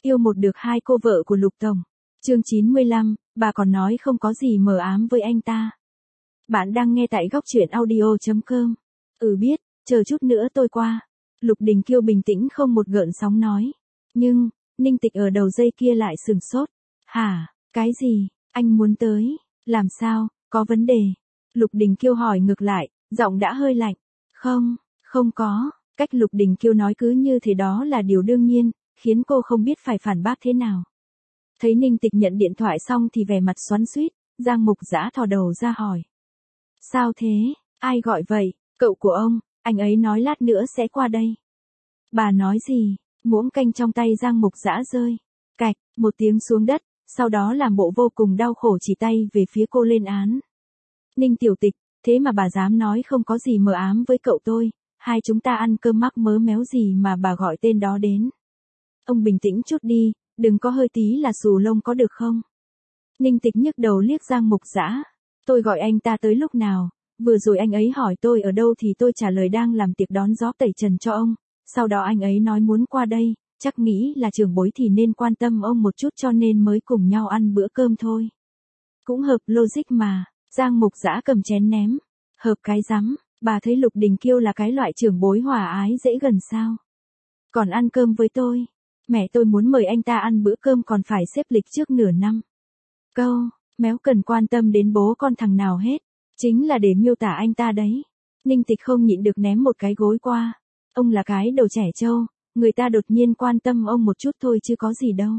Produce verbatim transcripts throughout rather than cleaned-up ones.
Yêu một được hai cô vợ của Lục Tổng. Chương chín mươi lăm, bà còn nói không có gì mờ ám với anh ta. Bạn đang nghe tại góc truyện audio chấm com. Ừ biết, chờ chút nữa tôi qua. Lục Đình Kiêu bình tĩnh không một gợn sóng nói. Nhưng, Ninh Tịch ở đầu dây kia lại sừng sốt. Hả, cái gì, anh muốn tới, làm sao, có vấn đề? Lục Đình Kiêu hỏi ngược lại, giọng đã hơi lạnh. Không, không có, cách Lục Đình Kiêu nói cứ như thế đó là điều đương nhiên, khiến cô không biết phải phản bác thế nào. Thấy Ninh Tịch nhận điện thoại xong thì vẻ mặt xoắn xuýt, Giang Mục Dã thò đầu ra hỏi. Sao thế, ai gọi vậy, cậu của ông, anh ấy nói lát nữa sẽ qua đây. Bà nói gì, muỗng canh trong tay Giang Mục Dã rơi, cạch, một tiếng xuống đất, sau đó làm bộ vô cùng đau khổ chỉ tay về phía cô lên án. Ninh Tiểu Tịch, thế mà bà dám nói không có gì mờ ám với cậu tôi, hai chúng ta ăn cơm mắc mớ méo gì mà bà gọi tên đó đến. Ông bình tĩnh chút đi, đừng có hơi tí là xù lông có được không? Ninh Tịch nhức đầu liếc Giang Mục Dã. Tôi gọi anh ta tới lúc nào, vừa rồi anh ấy hỏi tôi ở đâu thì tôi trả lời đang làm tiệc đón gió tẩy trần cho ông, sau đó anh ấy nói muốn qua đây, chắc nghĩ là trưởng bối thì nên quan tâm ông một chút cho nên mới cùng nhau ăn bữa cơm thôi. Cũng hợp logic mà, Giang Mục Dã cầm chén ném. Hợp cái rắm, bà thấy Lục Đình Kiêu là cái loại trưởng bối hòa ái dễ gần sao? Còn ăn cơm với tôi, mẹ tôi muốn mời anh ta ăn bữa cơm còn phải xếp lịch trước nửa năm. Câu, méo cần quan tâm đến bố con thằng nào hết, chính là để miêu tả anh ta đấy. Ninh Tịch không nhịn được ném một cái gối qua. Ông là cái đầu trẻ trâu, người ta đột nhiên quan tâm ông một chút thôi chứ có gì đâu.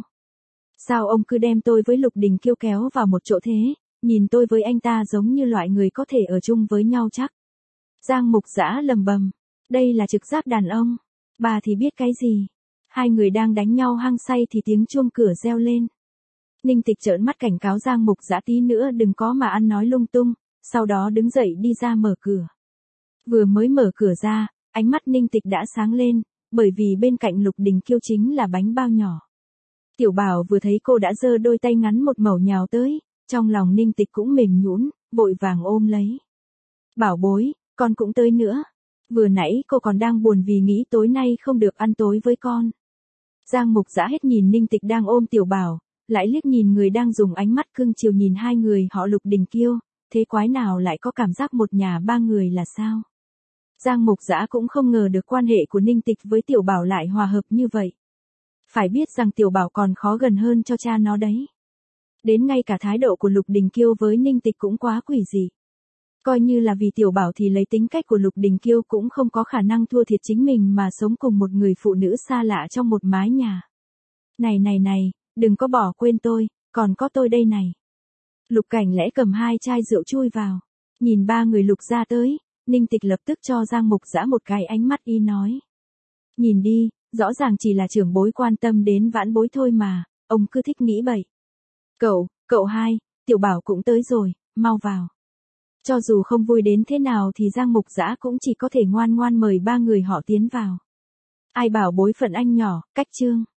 Sao ông cứ đem tôi với Lục Đình Kiêu kéo vào một chỗ thế, nhìn tôi với anh ta giống như loại người có thể ở chung với nhau chắc. Giang Mục Dã lầm bầm, đây là trực giác đàn ông, bà thì biết cái gì. Hai người đang đánh nhau hăng say thì tiếng chuông cửa reo lên. Ninh Tịch trợn mắt cảnh cáo Giang Mục Dã tí nữa đừng có mà ăn nói lung tung, sau đó đứng dậy đi ra mở cửa. Vừa mới mở cửa ra, ánh mắt Ninh Tịch đã sáng lên, bởi vì bên cạnh Lục Đình Kiêu chính là bánh bao nhỏ. Tiểu Bảo vừa thấy cô đã giơ đôi tay ngắn một mẩu nhào tới, trong lòng Ninh Tịch cũng mềm nhũn, vội vàng ôm lấy. Bảo bối, con cũng tới nữa. Vừa nãy cô còn đang buồn vì nghĩ tối nay không được ăn tối với con. Giang Mục Dã hết nhìn Ninh Tịch đang ôm Tiểu Bảo, lại liếc nhìn người đang dùng ánh mắt cưng chiều nhìn hai người họ Lục Đình Kiêu, thế quái nào lại có cảm giác một nhà ba người là sao? Giang Mục Dã cũng không ngờ được quan hệ của Ninh Tịch với Tiểu Bảo lại hòa hợp như vậy. Phải biết rằng Tiểu Bảo còn khó gần hơn cho cha nó đấy. Đến ngay cả thái độ của Lục Đình Kiêu với Ninh Tịch cũng quá quỷ dị. Coi như là vì Tiểu Bảo thì lấy tính cách của Lục Đình Kiêu cũng không có khả năng thua thiệt chính mình mà sống cùng một người phụ nữ xa lạ trong một mái nhà. Này này này, đừng có bỏ quên tôi, còn có tôi đây này. Lục Cảnh Lẽ cầm hai chai rượu chui vào. Nhìn ba người Lục ra tới, Ninh Tịch lập tức cho Giang Mục Dã một cái ánh mắt y nói. Nhìn đi, rõ ràng chỉ là trưởng bối quan tâm đến vãn bối thôi mà, ông cứ thích nghĩ bậy. Cậu, cậu hai, Tiểu Bảo cũng tới rồi, mau vào. Cho dù không vui đến thế nào thì Giang Mục Dã cũng chỉ có thể ngoan ngoan mời ba người họ tiến vào. Ai bảo bối phận anh nhỏ, cách chương.